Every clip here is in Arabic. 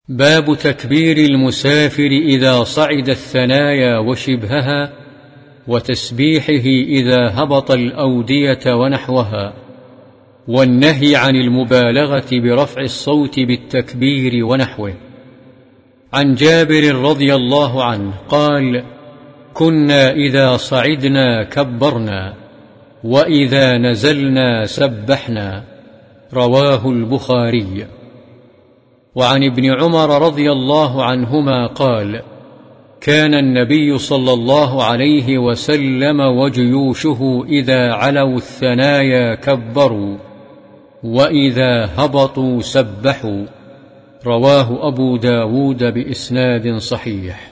باب تكبير المسافر إذا صعد الثنايا وشبهها، وتسبيحه إذا هبط الأودية ونحوها، والنهي عن المبالغة برفع الصوت بالتكبير ونحوه. عن جابر رضي الله عنه قال: كنا إذا صعدنا كبرنا، وإذا نزلنا سبحنا. رواه البخاري. وعن ابن عمر رضي الله عنهما قال: كان النبي صلى الله عليه وسلم وجيوشه إذا علوا الثنايا كبروا، وإذا هبطوا سبحوا. رواه أبو داود بإسناد صحيح.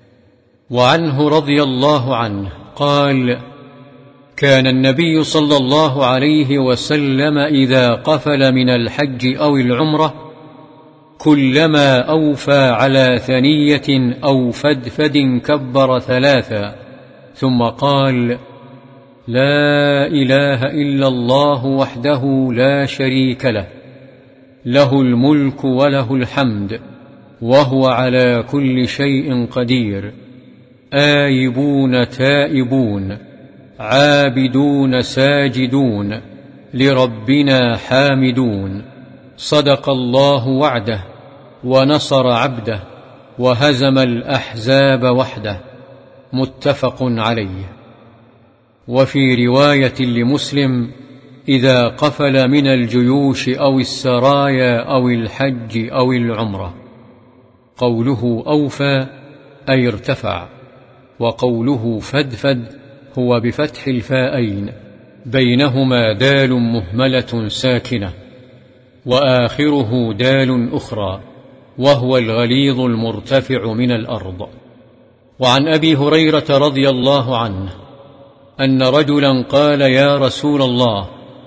وعنه رضي الله عنه قال: كان النبي صلى الله عليه وسلم إذا قفل من الحج أو العمرة كلما أوفى على ثنية أو فدفد كبر ثلاثا، ثم قال: لا إله إلا الله وحده لا شريك له، له الملك وله الحمد، وهو على كل شيء قدير. آيبون تائبون، عابدون ساجدون، لربنا حامدون. صدق الله وعده، ونصر عبده، وهزم الأحزاب وحده. متفق عليه. وفي رواية لمسلم: إذا قفل من الجيوش أو السرايا أو الحج أو العمرة. قوله أوفى أي ارتفع، وقوله فدفد هو بفتح الفاءين بينهما دال مهملة ساكنة، وآخره دال أخرى، وهو الغليظ المرتفع من الأرض. وعن أبي هريرة رضي الله عنه أن رجلا قال: يا رسول الله،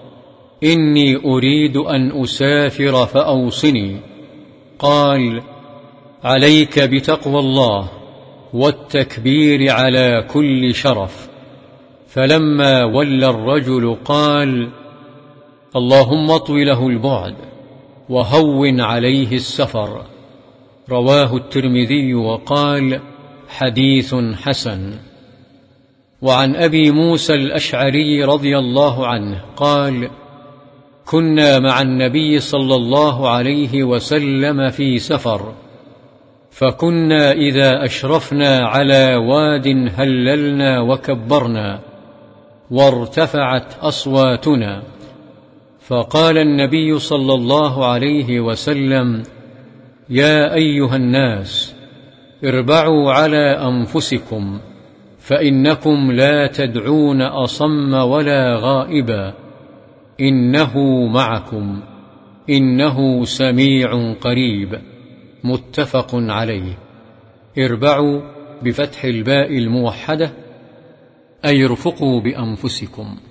إني أريد أن أسافر فأوصني. قال: عليك بتقوى الله والتكبير على كل شرف. فلما ولى الرجل قال: اللهم اطو له البعد وهون عليه السفر. رواه الترمذي وقال: حديث حسن. وعن أبي موسى الأشعري رضي الله عنه قال: كنا مع النبي صلى الله عليه وسلم في سفر، فكنا إذا أشرفنا على واد هللنا وكبرنا، وارتفعت أصواتنا، فقال النبي صلى الله عليه وسلم: يا أيها الناس، اربعوا على أنفسكم، فإنكم لا تدعون أصم ولا غائبا، إنه معكم، إنه سميع قريب. متفق عليه. اربعوا بفتح الباء الموحدة، أي ارفقوا بأنفسكم.